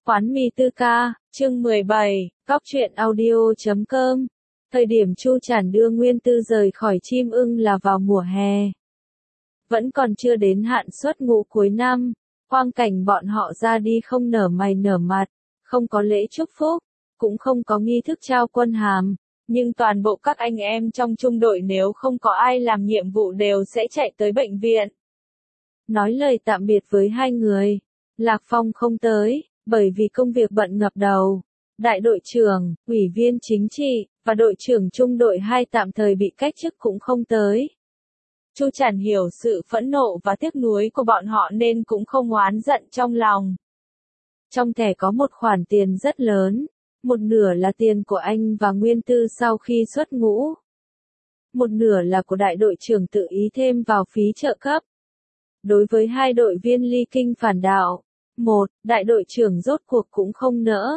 Quán mì Tư Ca, chương 17, Góc truyện audio.com. Thời điểm Chu Trản đưa Nguyên Tư rời khỏi Chim Ưng là vào mùa hè. Vẫn còn chưa đến hạn xuất ngũ cuối năm, quang cảnh bọn họ ra đi không nở mày nở mặt, không có lễ chúc phúc, cũng không có nghi thức trao quân hàm, nhưng toàn bộ các anh em trong trung đội nếu không có ai làm nhiệm vụ đều sẽ chạy tới bệnh viện. Nói lời tạm biệt với hai người, Lạc Phong không tới, bởi vì công việc bận ngập đầu. Đại đội trưởng, ủy viên chính trị, và đội trưởng trung đội 2 tạm thời bị cách chức cũng không tới. Chu Trản hiểu sự phẫn nộ và tiếc nuối của bọn họ nên cũng không oán giận trong lòng. Trong thẻ có một khoản tiền rất lớn, một nửa là tiền của anh và Nguyên Tư sau khi xuất ngũ. Một nửa là của đại đội trưởng tự ý thêm vào phí trợ cấp. Đối với hai đội viên ly kinh phản đạo, đại đội trưởng rốt cuộc cũng không nỡ.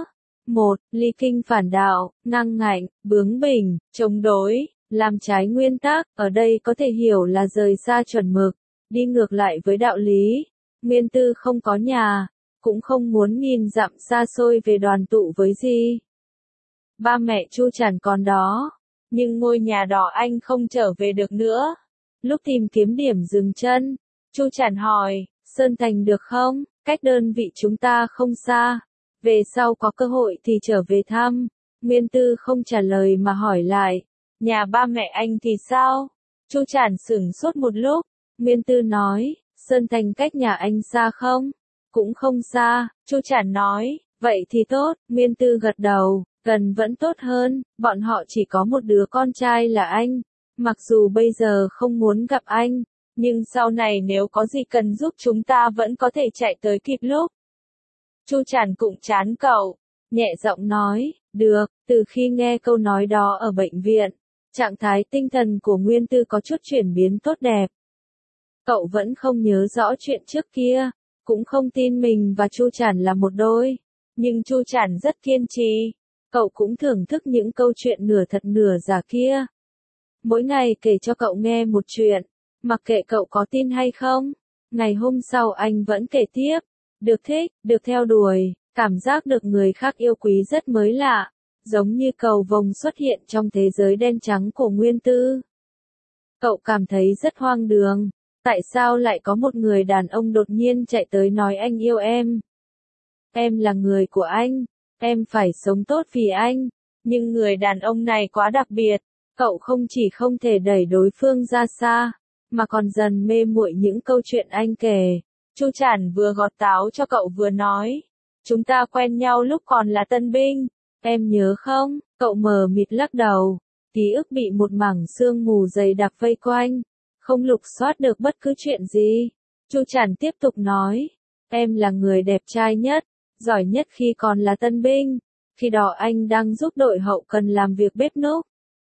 Ly kinh phản đạo, năng ngạnh, bướng bỉnh, chống đối, làm trái nguyên tắc, ở đây có thể hiểu là rời xa chuẩn mực, đi ngược lại với đạo lý. Nguyên Tư không có nhà, cũng không muốn nghìn dặm xa xôi về đoàn tụ với Di. Ba mẹ Chu Trản còn đó, nhưng ngôi nhà đỏ anh không trở về được nữa. Lúc tìm kiếm điểm dừng chân, Chu Trản hỏi, Sơn Thành được không? Cách đơn vị chúng ta không xa. Về sau có cơ hội thì trở về thăm. Nguyên Tư không trả lời mà hỏi lại, nhà ba mẹ anh thì sao? Chu Trản sửng sốt một lúc. Nguyên Tư nói, Sơn Thành cách nhà anh xa không? Cũng không xa. Chu Trản nói, vậy thì tốt. Nguyên Tư gật đầu, gần vẫn tốt hơn. Bọn họ chỉ có một đứa con trai là anh. Mặc dù bây giờ không muốn gặp anh, nhưng sau này nếu có gì cần giúp chúng ta vẫn có thể chạy tới kịp lúc. Chu Trản cụng chán cậu, nhẹ giọng nói, được. Từ khi nghe câu nói đó ở bệnh viện, trạng thái tinh thần của Nguyên Tư có chút chuyển biến tốt đẹp. Cậu vẫn không nhớ rõ chuyện trước kia, cũng không tin mình và Chu Trản là một đôi, nhưng Chu Trản rất kiên trì. Cậu cũng thưởng thức những câu chuyện nửa thật nửa giả kia. Mỗi ngày kể cho cậu nghe một chuyện, mặc kệ cậu có tin hay không. Ngày hôm sau anh vẫn kể tiếp. Được thích, được theo đuổi, cảm giác được người khác yêu quý rất mới lạ, giống như cầu vồng xuất hiện trong thế giới đen trắng của Nguyên Tư. Cậu cảm thấy rất hoang đường, tại sao lại có một người đàn ông đột nhiên chạy tới nói anh yêu em? Em là người của anh, em phải sống tốt vì anh, nhưng người đàn ông này quá đặc biệt, cậu không chỉ không thể đẩy đối phương ra xa, mà còn dần mê muội những câu chuyện anh kể. Chu Trản vừa gọt táo cho cậu vừa nói, chúng ta quen nhau lúc còn là tân binh, em nhớ không? Cậu mờ mịt lắc đầu, ký ức bị một mảng sương mù dày đặc vây quanh, không lục soát được bất cứ chuyện gì. Chu Trản tiếp tục nói, em là người đẹp trai nhất, giỏi nhất khi còn là tân binh, khi đó anh đang giúp đội hậu cần làm việc bếp núc.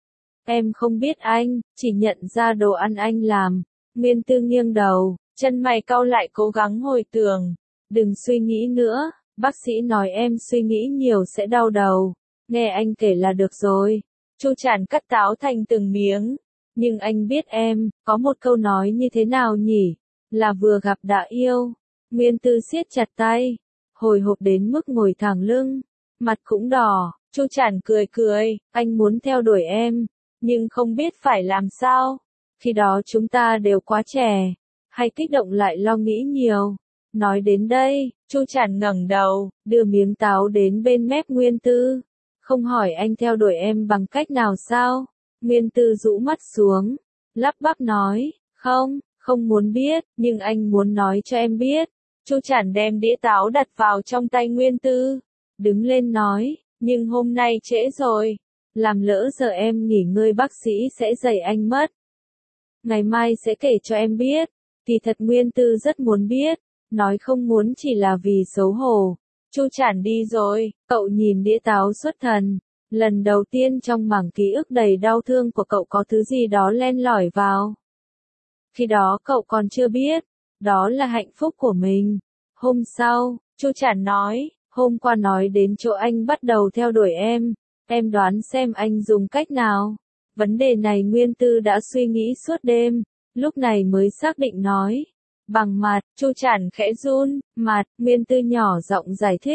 Em không biết anh, chỉ nhận ra đồ ăn anh làm. Nguyên Tư nghiêng đầu, chân mày cau lại cố gắng hồi tưởng. Đừng suy nghĩ nữa, bác sĩ nói em suy nghĩ nhiều sẽ đau đầu. Nghe anh kể là được rồi. Chu Trản cắt táo thành từng miếng. Nhưng anh biết em, có một câu nói như thế nào nhỉ? Là vừa gặp đã yêu. Nguyên Tư siết chặt tay, hồi hộp đến mức ngồi thẳng lưng, mặt cũng đỏ. Chu Trản cười cười, anh muốn theo đuổi em, nhưng không biết phải làm sao. Khi đó chúng ta đều quá trẻ, hay kích động lại lo nghĩ nhiều. Nói đến đây, Chu Trản ngẩng đầu, đưa miếng táo đến bên mép Nguyên Tư. Không hỏi anh theo đuổi em bằng cách nào sao? Nguyên Tư rũ mắt xuống, lắp bắp nói, không muốn biết, nhưng anh muốn nói cho em biết. Chu Trản đem đĩa táo đặt vào trong tay Nguyên Tư, đứng lên nói, nhưng hôm nay trễ rồi, làm lỡ giờ em nghỉ ngơi bác sĩ sẽ dạy anh mất. Ngày mai sẽ kể cho em biết. Kỳ thật Nguyên Tư rất muốn biết, nói không muốn chỉ là vì xấu hổ. Chu Trản đi rồi, cậu nhìn đĩa táo xuất thần. Lần đầu tiên trong mảng ký ức đầy đau thương của cậu có thứ gì đó len lỏi vào. Khi đó cậu còn chưa biết, đó là hạnh phúc của mình. Hôm sau, Chu Trản nói, hôm qua nói đến chỗ anh bắt đầu theo đuổi em đoán xem anh dùng cách nào. Vấn đề này Nguyên Tư đã suy nghĩ suốt đêm, lúc này mới xác định nói. Bằng mặt. Chu Trản khẽ run, mặt. Nguyên Tư nhỏ giọng giải thích,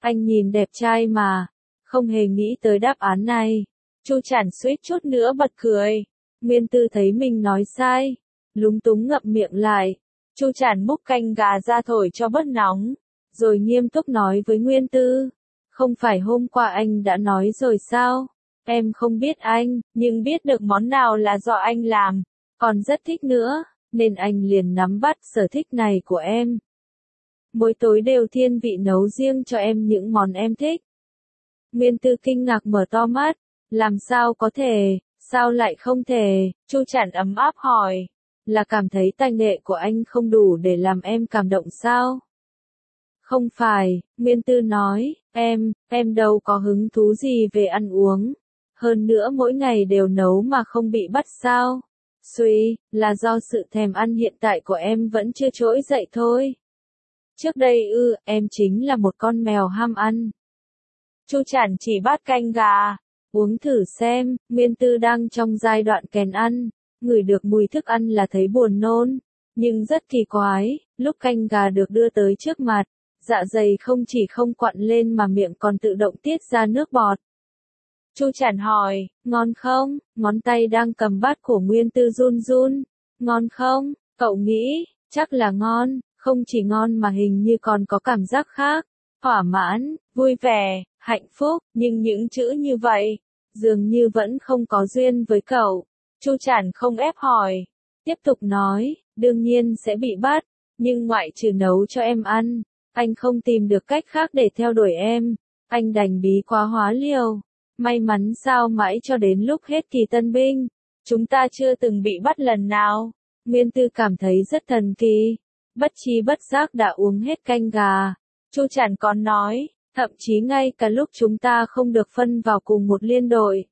Anh nhìn đẹp trai mà, không hề nghĩ tới đáp án này. Chu Trản suýt chút nữa bật cười. Nguyên Tư thấy mình nói sai, lúng túng ngậm miệng lại. Chu Trản múc canh gà ra thổi cho bớt nóng, rồi nghiêm túc nói với Nguyên Tư. Không phải hôm qua anh đã nói rồi sao? Em không biết anh, nhưng biết được món nào là do anh làm, còn rất thích nữa, nên anh liền nắm bắt sở thích này của em. Mỗi tối đều thiên vị nấu riêng cho em những món em thích. Nguyên Tư kinh ngạc mở to mắt, làm sao có thể, sao lại không thể, Chu Trản ấm áp hỏi, là cảm thấy tài nghệ của anh không đủ để làm em cảm động sao? Không phải, Nguyên Tư nói, em đâu có hứng thú gì về ăn uống. Hơn nữa mỗi ngày đều nấu mà không bị bắt sao. Suy, là do sự thèm ăn hiện tại của em vẫn chưa trỗi dậy thôi. Trước đây em chính là một con mèo ham ăn. Chu Trản chỉ bát canh gà, uống thử xem, Nguyên Tư đang trong giai đoạn kèn ăn, ngửi được mùi thức ăn là thấy buồn nôn. Nhưng rất kỳ quái, lúc canh gà được đưa tới trước mặt, dạ dày không chỉ không quặn lên mà miệng còn tự động tiết ra nước bọt. Chu Trản hỏi, ngon không? Ngón tay đang cầm bát của Nguyên Tư run run. Ngon không? Cậu nghĩ, chắc là ngon, không chỉ ngon mà hình như còn có cảm giác khác. Thỏa mãn, vui vẻ, hạnh phúc, nhưng những chữ như vậy, dường như vẫn không có duyên với cậu. Chu Trản không ép hỏi. Tiếp tục nói, đương nhiên sẽ bị bắt, nhưng ngoại trừ nấu cho em ăn, anh không tìm được cách khác để theo đuổi em. Anh đành bí quá hóa liều. May mắn sao mãi cho đến lúc hết kỳ tân binh, chúng ta chưa từng bị bắt lần nào. Nguyên Tư cảm thấy rất thần kỳ. Bất chi bất giác đã uống hết canh gà. Chu Trản còn nói, thậm chí ngay cả lúc chúng ta không được phân vào cùng một liên đội,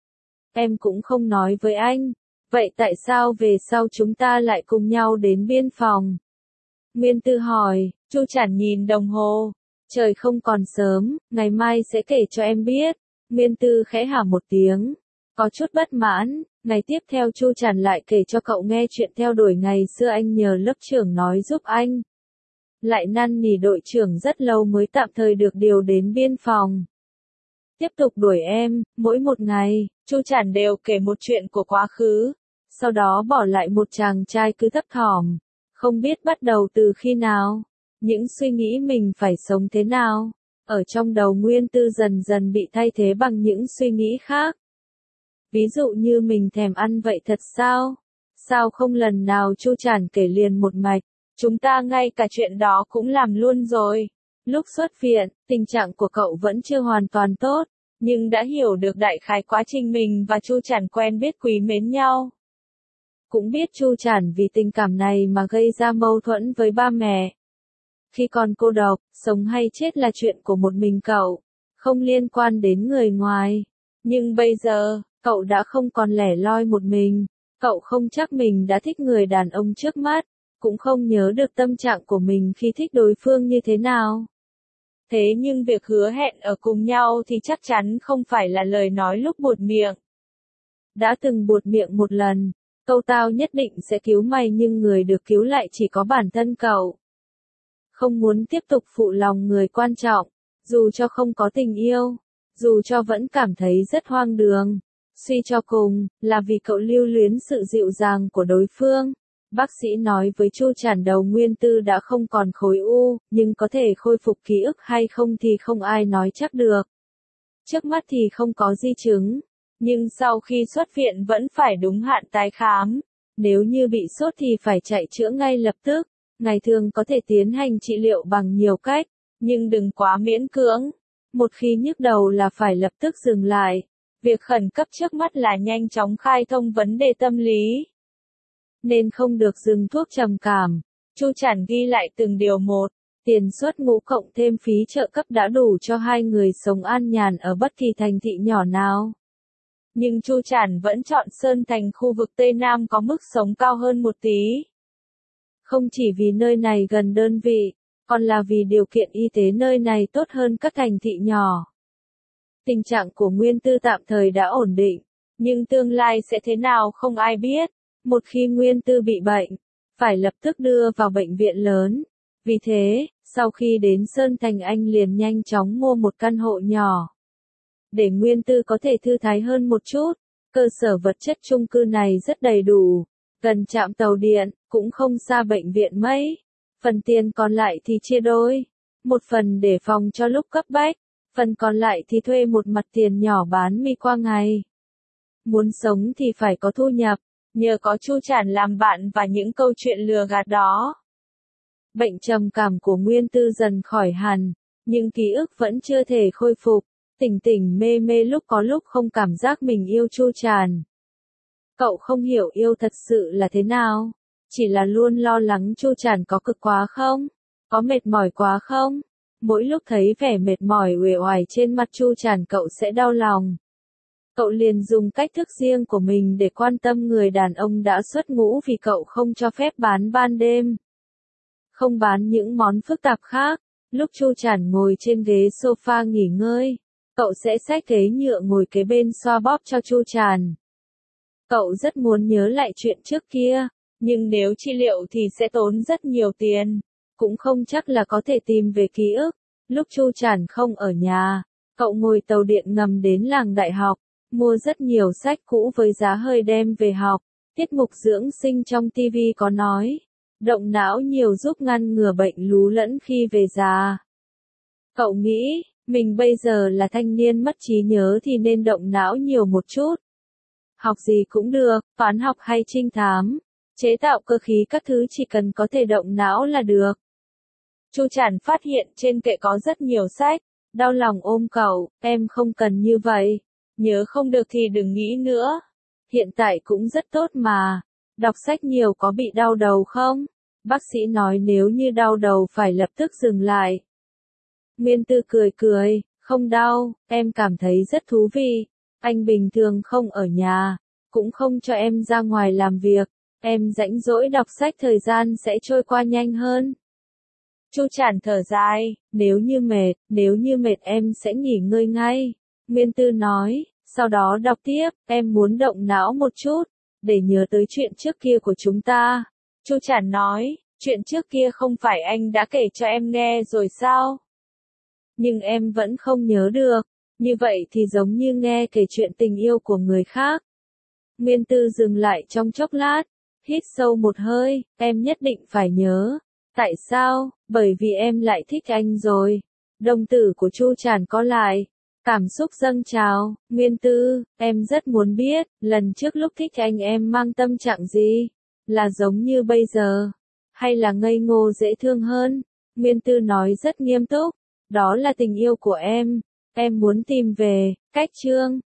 em cũng không nói với anh. Vậy tại sao về sau chúng ta lại cùng nhau đến biên phòng? Nguyên Tư hỏi. Chu Trản nhìn đồng hồ. Trời không còn sớm, ngày mai sẽ kể cho em biết. Nguyên Tư khẽ hả một tiếng, có chút bất mãn. Ngày tiếp theo Chu Trản lại kể cho cậu nghe chuyện theo đuổi ngày xưa anh nhờ lớp trưởng nói giúp anh. Lại năn nỉ đội trưởng rất lâu mới tạm thời được điều đến biên phòng. Tiếp tục đuổi em, mỗi một ngày, Chu Trản đều kể một chuyện của quá khứ. Sau đó bỏ lại một chàng trai cứ thấp thỏm, không biết bắt đầu từ khi nào, những suy nghĩ mình phải sống thế nào. Ở trong đầu Nguyên Tư dần dần bị thay thế bằng những suy nghĩ khác. Ví dụ như mình thèm ăn vậy thật sao? Sao không lần nào Chu Trản kể liền một mạch? Chúng ta ngay cả chuyện đó cũng làm luôn rồi. Lúc xuất viện, tình trạng của cậu vẫn chưa hoàn toàn tốt, nhưng đã hiểu được đại khái quá trình mình và Chu Trản quen biết quý mến nhau. Cũng biết Chu Trản vì tình cảm này mà gây ra mâu thuẫn với ba mẹ. Khi còn cô độc, sống hay chết là chuyện của một mình cậu, không liên quan đến người ngoài. Nhưng bây giờ, cậu đã không còn lẻ loi một mình, cậu không chắc mình đã thích người đàn ông trước mắt, cũng không nhớ được tâm trạng của mình khi thích đối phương như thế nào. Thế nhưng việc hứa hẹn ở cùng nhau thì chắc chắn không phải là lời nói lúc buột miệng. Đã từng buột miệng một lần, câu tao nhất định sẽ cứu mày nhưng người được cứu lại chỉ có bản thân cậu. Không muốn tiếp tục phụ lòng người quan trọng, dù cho không có tình yêu, dù cho vẫn cảm thấy rất hoang đường. Suy cho cùng, là vì cậu lưu luyến sự dịu dàng của đối phương. Bác sĩ nói với Chu Trản đầu Nguyên Tư đã không còn khối u, nhưng có thể khôi phục ký ức hay không thì không ai nói chắc được. Trước mắt thì không có di chứng, nhưng sau khi xuất viện vẫn phải đúng hạn tái khám. Nếu như bị sốt thì phải chạy chữa ngay lập tức. Ngày thường có thể tiến hành trị liệu bằng nhiều cách, nhưng đừng quá miễn cưỡng. Một khi nhức đầu là phải lập tức dừng lại. Việc khẩn cấp trước mắt là nhanh chóng khai thông vấn đề tâm lý. Nên không được dừng thuốc trầm cảm. Chu Trản ghi lại từng điều một. Tiền xuất ngũ cộng thêm phí trợ cấp đã đủ cho hai người sống an nhàn ở bất kỳ thành thị nhỏ nào. Nhưng Chu Trản vẫn chọn Sơn Thành, khu vực Tây Nam có mức sống cao hơn một tí. Không chỉ vì nơi này gần đơn vị, còn là vì điều kiện y tế nơi này tốt hơn các thành thị nhỏ. Tình trạng của Nguyên Tư tạm thời đã ổn định, nhưng tương lai sẽ thế nào không ai biết. Một khi Nguyên Tư bị bệnh, phải lập tức đưa vào bệnh viện lớn. Vì thế, Sau khi đến Sơn Thành anh liền nhanh chóng mua một căn hộ nhỏ. Để Nguyên Tư có thể thư thái hơn một chút, cơ sở vật chất chung cư này rất đầy đủ, gần trạm tàu điện, cũng không xa bệnh viện mấy. Phần tiền còn lại thì chia đôi, một phần để phòng cho lúc cấp bách, phần còn lại thì thuê một mặt tiền nhỏ bán mì qua ngày. Muốn sống thì phải có thu nhập, nhờ có Chu Trản làm bạn và những câu chuyện lừa gạt đó. Bệnh trầm cảm của Nguyên Tư dần khỏi hẳn, nhưng ký ức vẫn chưa thể khôi phục, tỉnh tỉnh mê mê lúc có lúc không cảm giác mình yêu Chu Trản. Cậu không hiểu yêu thật sự là thế nào, chỉ là luôn lo lắng Chu Trản có cực quá không, có mệt mỏi quá không. Mỗi lúc thấy vẻ mệt mỏi uể oải trên mặt Chu Trản cậu sẽ đau lòng. Cậu liền dùng cách thức riêng của mình để quan tâm người đàn ông đã xuất ngũ vì cậu không cho phép bán ban đêm. Không bán những món phức tạp khác, lúc Chu Trản ngồi trên ghế sofa nghỉ ngơi, cậu sẽ xách ghế nhựa ngồi kế bên xoa bóp cho Chu Trản. Cậu rất muốn nhớ lại chuyện trước kia, nhưng nếu trị liệu thì sẽ tốn rất nhiều tiền, cũng không chắc là có thể tìm về ký ức. Lúc Chu Trản không ở nhà, cậu ngồi tàu điện ngầm đến làng đại học, mua rất nhiều sách cũ với giá hơi đem về học. Tiết mục dưỡng sinh trong TV có nói, động não nhiều giúp ngăn ngừa bệnh lú lẫn khi về già. Cậu nghĩ, mình bây giờ là thanh niên mất trí nhớ thì nên động não nhiều một chút. Học gì cũng được, toán học hay trinh thám, chế tạo cơ khí các thứ chỉ cần có thể động não là được. Chu Trản phát hiện trên kệ có rất nhiều sách, đau lòng ôm cậu, em không cần như vậy, nhớ không được thì đừng nghĩ nữa. Hiện tại cũng rất tốt mà, đọc sách nhiều có bị đau đầu không? Bác sĩ nói nếu như đau đầu phải lập tức dừng lại. Nguyên Tư cười cười, không đau, em cảm thấy rất thú vị. Anh bình thường không ở nhà, cũng không cho em ra ngoài làm việc, em rảnh rỗi đọc sách thời gian sẽ trôi qua nhanh hơn. Chu Trản thở dài, nếu như mệt em sẽ nghỉ ngơi ngay. Nguyên Tư nói, sau đó đọc tiếp, em muốn động não một chút, để nhớ tới chuyện trước kia của chúng ta. Chu Trản nói, chuyện trước kia không phải anh đã kể cho em nghe rồi sao? Nhưng em vẫn không nhớ được, như vậy thì giống như nghe kể chuyện tình yêu của người khác. Nguyên Tư dừng lại trong chốc lát, hít sâu một hơi, em nhất định phải nhớ. Tại sao? Bởi vì em lại thích anh rồi. Đồng tử của Chu Trản co lại, cảm xúc dâng trào. Nguyên Tư, em rất muốn biết, lần trước lúc thích anh em mang tâm trạng gì? Là giống như bây giờ? Hay là ngây ngô dễ thương hơn? Nguyên Tư nói rất nghiêm túc, đó là tình yêu của em muốn tìm về. Cách chương